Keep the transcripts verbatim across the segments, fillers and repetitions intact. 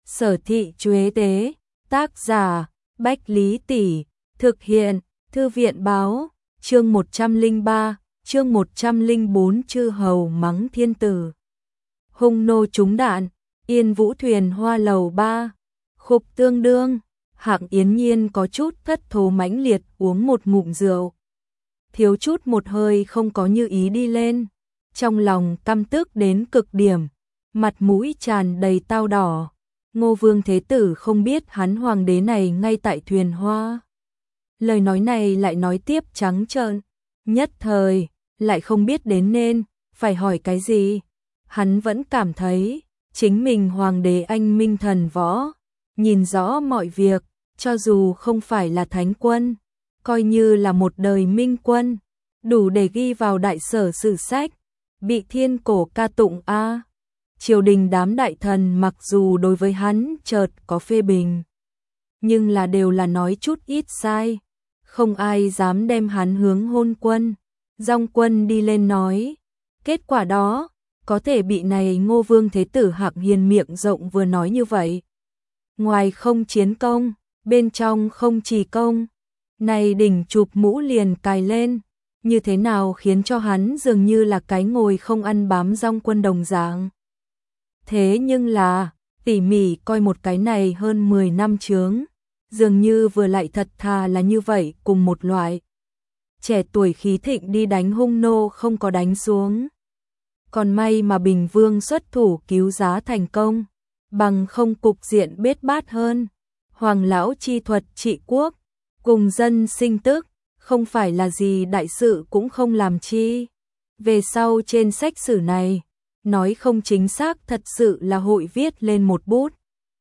Sở Thị Chuế Tế, tác giả, Bách Lý Tỷ, thực hiện, Thư viện báo, chương một trăm lẻ ba, chương một trăm lẻ bốn chư hầu mắng thiên tử. Hung nô trúng đạn, Yên Vũ thuyền hoa lầu ba, khục tương đương, Hạng Yến Nhiên có chút thất thố mãnh liệt uống một ngụm rượu. Thiếu chút một hơi không có như ý đi lên, trong lòng căm tức đến cực điểm, mặt mũi tràn đầy tao đỏ. Ngô Vương Thế Tử không biết hắn hoàng đế này ngay tại thuyền hoa. Lời nói này lại nói tiếp trắng trợn, nhất thời, lại không biết đến nên, phải hỏi cái gì. Hắn vẫn cảm thấy, chính mình hoàng đế anh minh thần võ, nhìn rõ mọi việc, cho dù không phải là thánh quân, coi như là một đời minh quân, đủ để ghi vào đại sở sử sách, bị thiên cổ ca tụng a. Triều đình đám đại thần mặc dù đối với hắn chợt có phê bình, nhưng là đều là nói chút ít sai, không ai dám đem hắn hướng hôn quân, dòng quân đi lên nói. Kết quả đó, có thể bị này Ngô Vương Thế Tử Hạng Hiền miệng rộng vừa nói như vậy. Ngoài không chiến công, bên trong không trì công, này đỉnh chụp mũ liền cài lên, như thế nào khiến cho hắn dường như là cái ngồi không ăn bám dòng quân đồng dạng. Thế nhưng là, tỉ mỉ coi một cái này hơn mười năm chướng, dường như vừa lại thật thà là như vậy cùng một loại. Trẻ tuổi khí thịnh đi đánh hung nô không có đánh xuống. Còn may mà Bình Vương xuất thủ cứu giá thành công, bằng không cục diện bết bát hơn. Hoàng lão chi thuật trị quốc, cùng dân sinh tức, không phải là gì đại sự cũng không làm chi. Về sau trên sách sử này, nói không chính xác thật sự là hội viết lên một bút.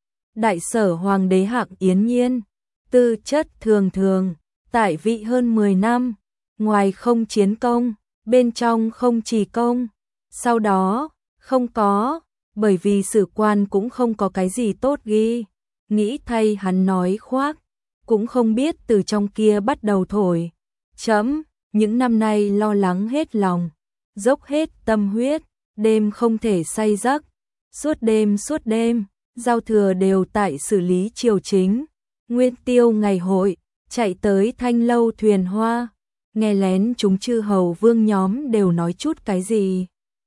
Đại sở hoàng đế Hạng Yến Nhiên, tư chất thường thường, tại vị hơn mười năm, ngoài không chiến công, bên trong không trì công. Sau đó, không có, bởi vì sử quan cũng không có cái gì tốt ghi, nghĩ thay hắn nói khoác, cũng không biết từ trong kia bắt đầu thổi. Chấm, những năm nay lo lắng hết lòng, dốc hết tâm huyết, đêm không thể say giấc, suốt đêm suốt đêm, giao thừa đều tại xử lý triều chính, nguyên tiêu ngày hội, chạy tới thanh lâu thuyền hoa, nghe lén chúng chư hầu vương nhóm đều nói chút cái gì.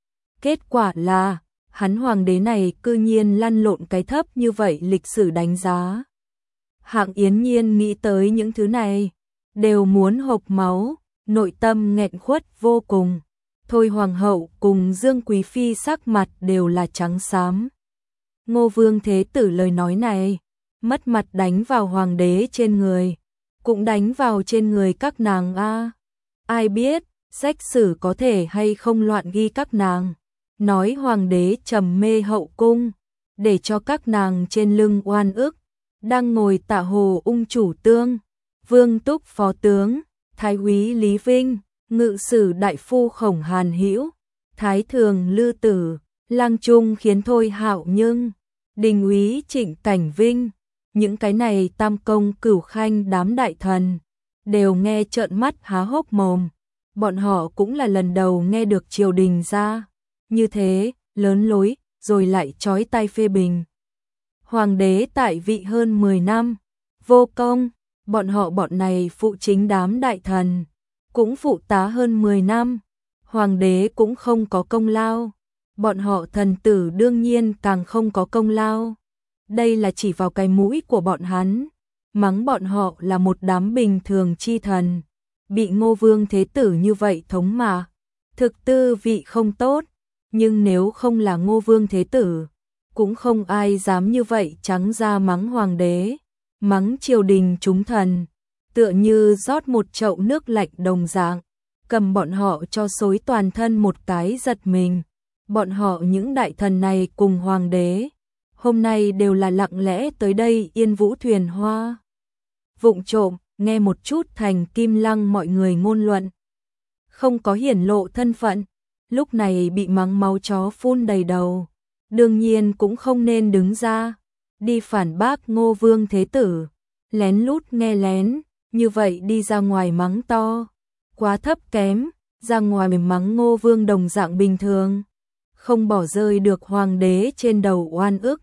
Kết quả là, hắn hoàng đế này cư nhiên lăn lộn cái thấp như vậy lịch sử đánh giá. Hạng Yến Nhiên nghĩ tới những thứ này, đều muốn hộc máu, nội tâm nghẹn khuất vô cùng. Thôi hoàng hậu cùng Dương Quý Phi sắc mặt đều là trắng xám. Ngô Vương Thế Tử lời nói này, mất mặt đánh vào hoàng đế trên người, cũng đánh vào trên người các nàng a. Ai biết, sách sử có thể hay không loạn ghi các nàng, nói hoàng đế trầm mê hậu cung, để cho các nàng trên lưng oan ức, đang ngồi tạ hồ ung chủ tương, vương túc phó tướng, thái úy Lý Vinh, ngự sử đại phu Khổng Hàn Hữu, thái thường Lư Tử, lang trung khiến Thôi Hạo Nhưng, đình úy Trịnh Cảnh Vinh, những cái này tam công cửu khanh đám đại thần, đều nghe trợn mắt há hốc mồm. Bọn họ cũng là lần đầu nghe được triều đình ra như thế, lớn lối, rồi lại chói tai phê bình. Hoàng đế tại vị hơn mười năm, vô công, bọn họ bọn này phụ chính đám đại thần, cũng phụ tá hơn mười năm, hoàng đế cũng không có công lao, bọn họ thần tử đương nhiên càng không có công lao. Đây là chỉ vào cái mũi của bọn hắn, mắng bọn họ là một đám bình thường chi thần, bị Ngô Vương Thế Tử như vậy thống mà. Thực tư vị không tốt, nhưng nếu không là Ngô Vương Thế Tử, cũng không ai dám như vậy trắng ra mắng hoàng đế, mắng triều đình chúng thần, tựa như rót một chậu nước lạnh đồng dạng, cầm bọn họ cho xối toàn thân một cái giật mình. Bọn họ những đại thần này cùng hoàng đế, hôm nay đều là lặng lẽ tới đây Yên Vũ thuyền hoa. Vụng trộm, nghe một chút thành Kim Lăng mọi người ngôn luận. Không có hiển lộ thân phận, lúc này bị mắng máu chó phun đầy đầu. Đương nhiên cũng không nên đứng ra, đi phản bác Ngô Vương Thế Tử, lén lút nghe lén, như vậy đi ra ngoài mắng to, quá thấp kém, ra ngoài mắng Ngô Vương đồng dạng bình thường, không bỏ rơi được hoàng đế trên đầu oan ức,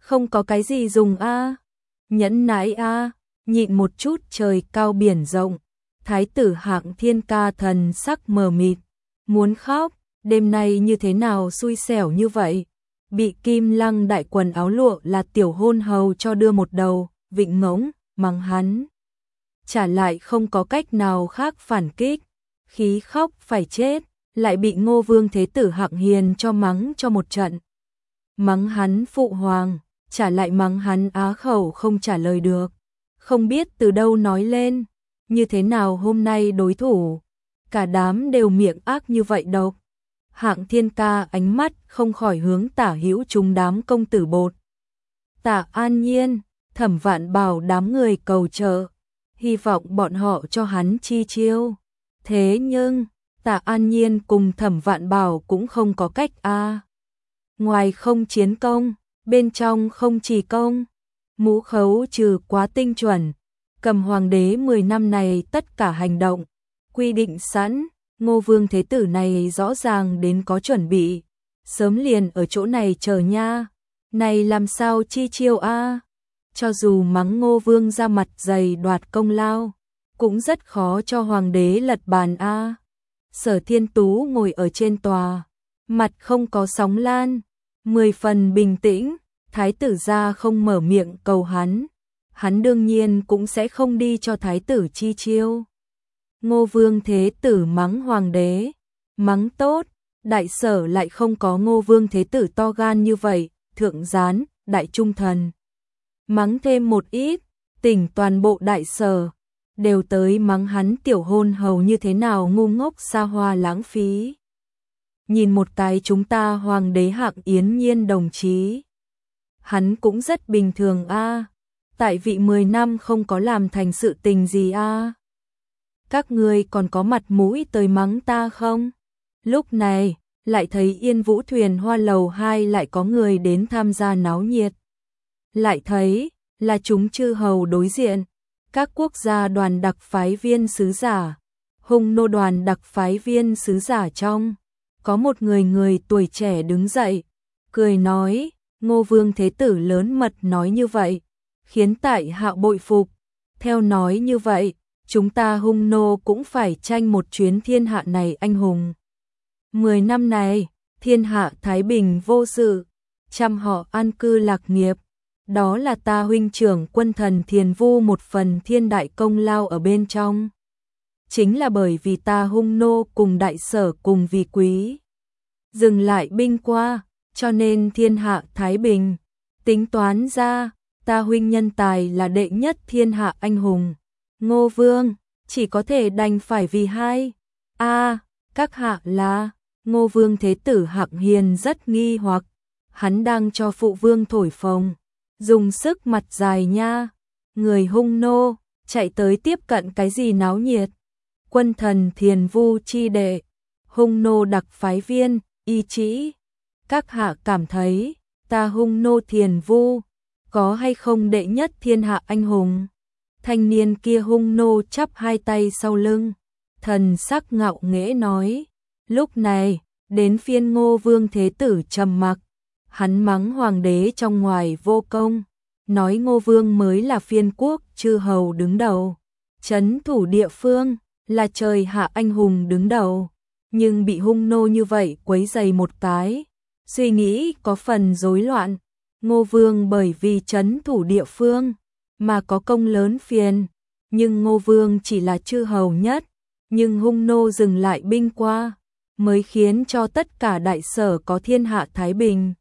Không có cái gì dùng a, nhẫn nãi a, nhịn một chút trời cao biển rộng. Thái tử Hạng Thiên Ca thần sắc mờ mịt, muốn khóc, đêm nay như thế nào xui xẻo như vậy. Bị Kim Lăng đại quần áo lụa là tiểu hôn hầu cho đưa một đầu, vịnh ngỗng, mắng hắn. Trả lại không có cách nào khác phản kích, khí khóc phải chết, lại bị Ngô Vương Thế Tử Hạng Hiền cho mắng cho một trận. Mắng hắn phụ hoàng, trả lại mắng hắn á khẩu không trả lời được. Không biết từ đâu nói lên, như thế nào hôm nay đối thủ, cả đám đều miệng ác như vậy đâu. Hạng Thiên Ca ánh mắt không khỏi hướng tả hữu chúng đám công tử bột. Tả An Nhiên, Thẩm Vạn Bảo đám người cầu trợ, hy vọng bọn họ cho hắn chi chiêu. Thế nhưng, Tả An Nhiên cùng Thẩm Vạn Bảo cũng không có cách a. Ngoài không chiến công, bên trong không chỉ công. Mũ khấu trừ quá tinh chuẩn, cầm hoàng đế mười năm này tất cả hành động, quy định sẵn, Ngô Vương Thế Tử này rõ ràng đến có chuẩn bị, sớm liền ở chỗ này chờ nha, này làm sao chi chiêu a? Cho dù mắng Ngô Vương ra mặt dày đoạt công lao, cũng rất khó cho hoàng đế lật bàn a. Sở Thiên Tú ngồi ở trên tòa, mặt không có sóng lan, mười phần bình tĩnh. Thái tử gia không mở miệng cầu hắn, hắn đương nhiên cũng sẽ không đi cho thái tử chi chiêu. Ngô Vương Thế Tử mắng hoàng đế, mắng tốt, đại sở lại không có Ngô Vương Thế Tử to gan như vậy, thượng gián, đại trung thần. Mắng thêm một ít, tỉnh toàn bộ đại sở, đều tới mắng hắn tiểu hôn hầu như thế nào ngu ngốc xa hoa lãng phí. Nhìn một cái chúng ta hoàng đế Hạng Yến Nhiên đồng chí. Hắn cũng rất bình thường a, tại vị mười năm không có làm thành sự tình gì a. Các ngươi còn có mặt mũi tới mắng ta không? Lúc này, lại thấy Yên Vũ Thuyền Hoa lầu hai lại có người đến tham gia náo nhiệt. Lại thấy, là chúng chư hầu đối diện, các quốc gia đoàn đặc phái viên sứ giả, hung nô đoàn đặc phái viên sứ giả trong. Có một người người tuổi trẻ đứng dậy, cười nói, Ngô Vương Thế Tử lớn mật nói như vậy, khiến tại hạ bội phục. Theo nói như vậy, chúng ta hung nô cũng phải tranh một chuyến thiên hạ này anh hùng. Mười năm này, thiên hạ thái bình vô sự, trăm họ an cư lạc nghiệp. Đó là ta huynh trưởng quân thần Thiền Vu một phần thiên đại công lao ở bên trong. Chính là bởi vì ta hung nô cùng đại sở cùng vì quý. Dừng lại binh qua, cho nên thiên hạ thái bình. Tính toán ra, ta huynh nhân tài là đệ nhất thiên hạ anh hùng. Ngô Vương, chỉ có thể đành phải vì hai. A, các hạ là, Ngô Vương Thế Tử Hạng Hiền rất nghi hoặc. Hắn đang cho phụ vương thổi phồng. Dùng sức mặt dài nha. Người hung nô, chạy tới tiếp cận cái gì náo nhiệt. Quân thần Thiền Vu chi đệ, hung nô đặc phái viên, y chỉ. Các hạ cảm thấy, ta hung nô Thiền Vu, có hay không đệ nhất thiên hạ anh hùng? Thanh niên kia hung nô chắp hai tay sau lưng, thần sắc ngạo nghễ nói. Lúc này, đến phiên Ngô Vương Thế Tử trầm mặc. Hắn mắng hoàng đế trong ngoài vô công, nói Ngô Vương mới là phiên quốc chư hầu đứng đầu, trấn thủ địa phương, là trời hạ anh hùng đứng đầu, nhưng bị hung nô như vậy quấy rầy một cái, suy nghĩ có phần rối loạn. Ngô Vương bởi vì trấn thủ địa phương mà có công lớn phiền, nhưng Ngô Vương chỉ là chư hầu nhất, nhưng hung nô dừng lại binh qua, mới khiến cho tất cả đại sở có thiên hạ thái bình.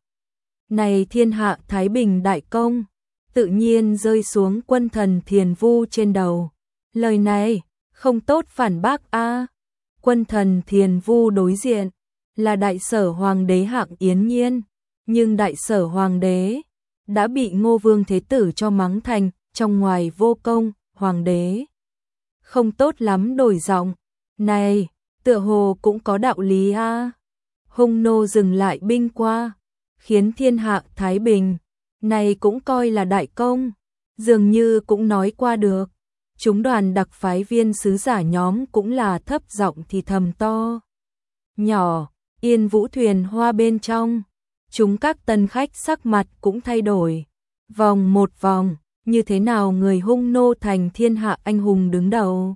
Này thiên hạ thái bình đại công, tự nhiên rơi xuống quân thần Thiền Vu trên đầu. Lời này, không tốt phản bác a. Quân thần Thiền Vu đối diện, là đại sở hoàng đế Hạng Yến Nhiên, nhưng đại sở hoàng đế, đã bị Ngô Vương Thế Tử cho mắng thành, trong ngoài vô công, hoàng đế. Không tốt lắm đổi giọng, này, tựa hồ cũng có đạo lý a. Hung nô dừng lại binh qua, khiến thiên hạ thái bình, này cũng coi là đại công, dường như cũng nói qua được. Chúng đoàn đặc phái viên sứ giả nhóm cũng là thấp giọng thì thầm to. Nhỏ, Yên Vũ Thuyền Hoa bên trong, chúng các tân khách sắc mặt cũng thay đổi. vòng một vòng, như thế nào người hung nô thành thiên hạ anh hùng đứng đầu.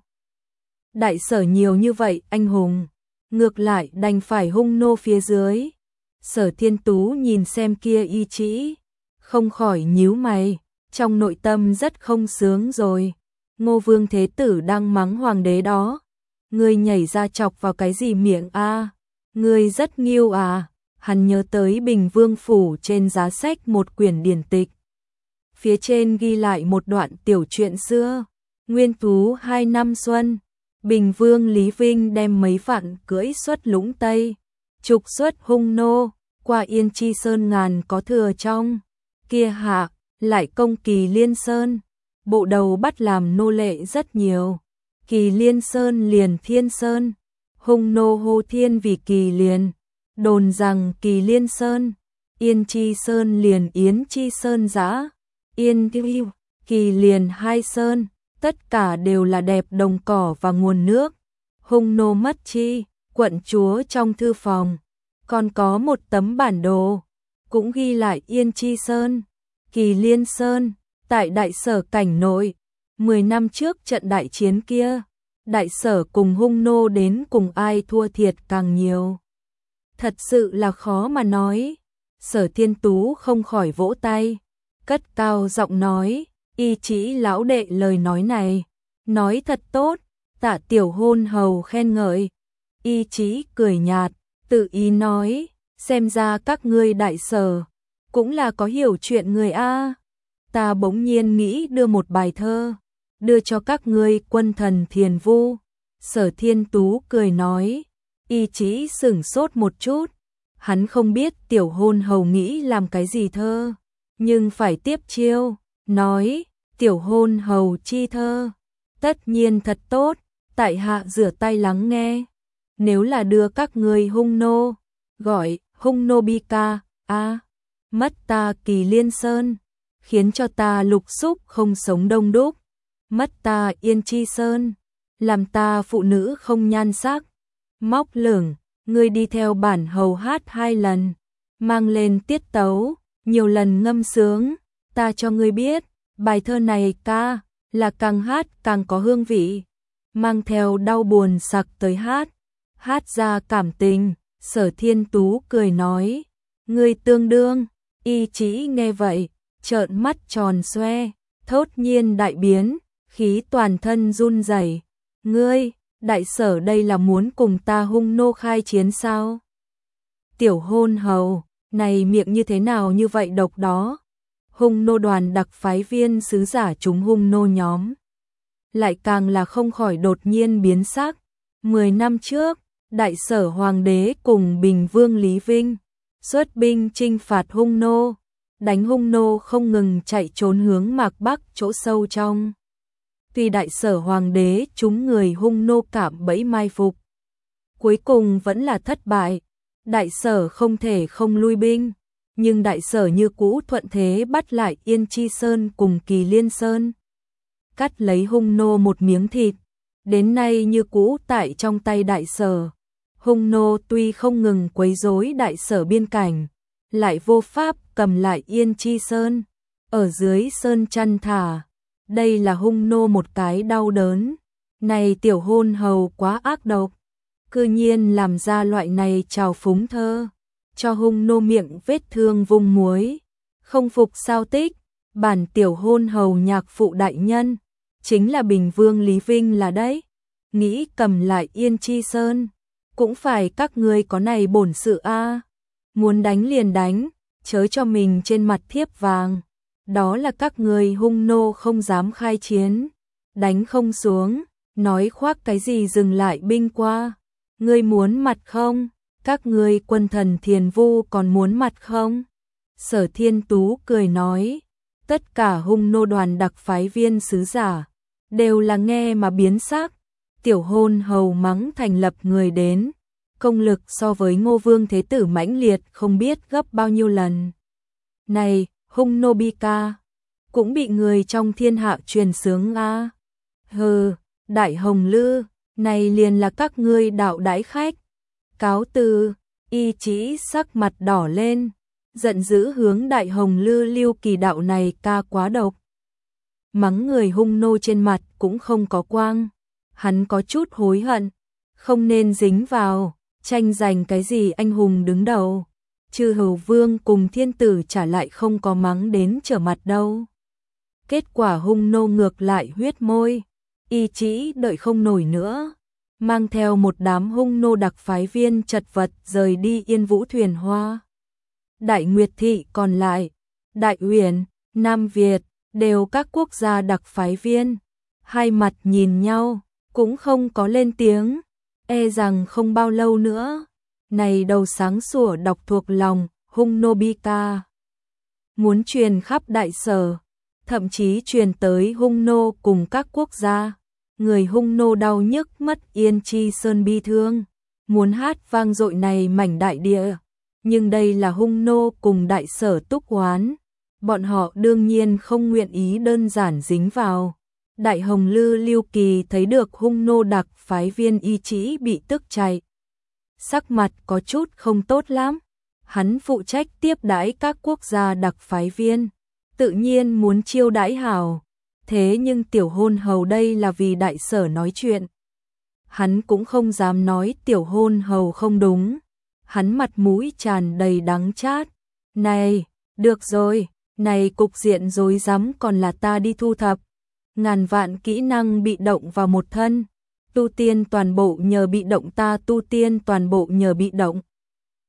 Đại Sở nhiều như vậy anh hùng, ngược lại đành phải hung nô phía dưới. Sở Thiên Tú nhìn xem kia Y Trĩ, không khỏi nhíu mày, trong nội tâm rất không sướng rồi. Ngô Vương Thế Tử đang mắng hoàng đế đó. Ngươi nhảy ra chọc vào cái gì miệng a? À? Ngươi rất nghiêu à? Hắn nhớ tới Bình Vương phủ trên giá sách một quyển điển tịch. Phía trên ghi lại một đoạn tiểu truyện xưa. Nguyên Tú hai năm xuân, Bình Vương Lý Vinh đem mấy vạn cưỡi xuất Lũng Tây, trục xuất hung nô, qua Yên Chi Sơn ngàn có thừa trong. Kia hạ, lại công Kỳ Liên Sơn, bộ đầu bắt làm nô lệ rất nhiều. Kỳ Liên Sơn liền Thiên Sơn, hung nô hô thiên vì Kỳ Liên, đồn rằng Kỳ Liên Sơn, Yên Chi Sơn liền Yến Chi Sơn giã, Yên Kiêu, Kỳ Liên hai sơn, tất cả đều là đẹp đồng cỏ và nguồn nước. Hung nô mất chi, quận chúa trong thư phòng, còn có một tấm bản đồ, cũng ghi lại Yên Chi Sơn, Kỳ Liên Sơn, tại Đại Sở cảnh nội. Mười năm trước trận đại chiến kia, Đại Sở cùng hung nô đến cùng ai thua thiệt càng nhiều. Thật sự là khó mà nói. Sở Thiên Tú không khỏi vỗ tay, cất cao giọng nói, Y Trĩ lão đệ lời nói này, nói thật tốt, Tạ tiểu hôn hầu khen ngợi. Y Trĩ cười nhạt, tự ý nói, xem ra các ngươi Đại Sở cũng là có hiểu chuyện người a. Ta bỗng nhiên nghĩ đưa một bài thơ, đưa cho các ngươi quân thần thiền vu. Sở Thiên Tú cười nói. Y Trĩ sửng sốt một chút, hắn không biết tiểu hôn hầu nghĩ làm cái gì thơ, nhưng phải tiếp chiêu, nói, tiểu hôn hầu chi thơ, tất nhiên thật tốt, tại hạ rửa tay lắng nghe. Nếu là đưa các ngươi hung nô, gọi hung nô bi ca, a, mất ta Kỳ Liên Sơn, khiến cho ta lục xúc không sống đông đúc, mất ta Yên Chi Sơn, làm ta phụ nữ không nhan sắc. Móc lửng, ngươi đi theo bản hầu hát hai lần, mang lên tiết tấu, nhiều lần ngâm sướng, ta cho ngươi biết, bài thơ này ca, là càng hát càng có hương vị, mang theo đau buồn sặc tới hát, hát ra cảm tình. Sở Thiên Tú cười nói, ngươi tương đương. Y Trĩ nghe vậy, trợn mắt tròn xoe, thốt nhiên đại biến, khí toàn thân run rẩy. Ngươi, Đại Sở đây là muốn cùng ta hung nô khai chiến sao? Tiểu hôn hầu, này miệng như thế nào như vậy độc đó? Hung nô đoàn đặc phái viên sứ giả chúng hung nô nhóm, lại càng là không khỏi đột nhiên biến sắc. Mười năm trước, Đại Sở hoàng đế cùng Bình Vương Lý Vinh xuất binh chinh phạt hung nô, đánh hung nô không ngừng chạy trốn hướng Mạc Bắc chỗ sâu trong. Tuy Đại Sở hoàng đế chúng người hung nô cảm bẫy mai phục, cuối cùng vẫn là thất bại. Đại Sở không thể không lui binh, nhưng Đại Sở như cũ thuận thế bắt lại Yên Chi Sơn cùng Kỳ Liên Sơn, cắt lấy hung nô một miếng thịt, đến nay như cũ tại trong tay Đại Sở. Hung nô tuy không ngừng quấy rối Đại Sở biên cảnh, lại vô pháp cầm lại Yên Chi Sơn, ở dưới sơn chăn thả. Đây là hung nô một cái đau đớn. Này tiểu hôn hầu quá ác độc, cư nhiên làm ra loại này trào phúng thơ, cho hung nô miệng vết thương vung muối. Không phục sao tích, bản tiểu hôn hầu nhạc phụ đại nhân, chính là Bình Vương Lý Vinh là đấy. Nghĩ cầm lại Yên Chi Sơn, cũng phải các ngươi có này bổn sự a. Muốn đánh liền đánh, chớ cho mình trên mặt thiếp vàng. Đó là các ngươi hung nô không dám khai chiến, đánh không xuống, nói khoác cái gì dừng lại binh qua. Ngươi muốn mặt không? Các ngươi quân thần thiền vu còn muốn mặt không? Sở Thiên Tú cười nói, tất cả hung nô đoàn đặc phái viên sứ giả đều là nghe mà biến sắc. Tiểu hôn hầu mắng thành lập người đến, công lực so với Ngô Vương Thế Tử mãnh liệt không biết gấp bao nhiêu lần. Này, hung nô bi ca, cũng bị người trong thiên hạ truyền sướng a. Hừ, Đại Hồng Lư, này liền là các ngươi đạo đãi khách. Cáo từ. Y Trĩ sắc mặt đỏ lên, giận dữ hướng Đại Hồng Lư Lưu Kỳ đạo này ca quá độc. Mắng người hung nô trên mặt cũng không có quang, hắn có chút hối hận, không nên dính vào, tranh giành cái gì anh hùng đứng đầu. Chư Hầu Vương cùng thiên tử trả lại không có mắng đến trở mặt đâu. Kết quả hung nô ngược lại huyết môi, y chỉ đợi không nổi nữa, mang theo một đám hung nô đặc phái viên chật vật rời đi Yên Vũ Thuyền Hoa. Đại Nguyệt Thị còn lại, Đại Uyển, Nam Việt, đều các quốc gia đặc phái viên, hai mặt nhìn nhau, cũng không có lên tiếng, e rằng không bao lâu nữa. Này đầu sáng sủa đọc thuộc lòng, hung nô bi ca. Muốn truyền khắp đại sở, thậm chí truyền tới hung nô cùng các quốc gia. Người hung nô đau nhức mất Yên Chi Sơn bi thương, muốn hát vang dội này mảnh đại địa. Nhưng đây là hung nô cùng đại sở túc oán, bọn họ đương nhiên không nguyện ý đơn giản dính vào. Đại Hồng Lư Lưu Kỳ thấy được hung nô đặc phái viên y chỉ bị tức chạy, sắc mặt có chút không tốt lắm. Hắn phụ trách tiếp đãi các quốc gia đặc phái viên, tự nhiên muốn chiêu đãi hảo. Thế nhưng tiểu hôn hầu đây là vì đại sở nói chuyện, hắn cũng không dám nói tiểu hôn hầu không đúng. Hắn mặt mũi tràn đầy đắng chát. Này, được rồi, này cục diện rối rắm còn là ta đi thu thập. Ngàn vạn kỹ năng bị động vào một thân, tu tiên toàn bộ nhờ bị động, ta tu tiên toàn bộ nhờ bị động.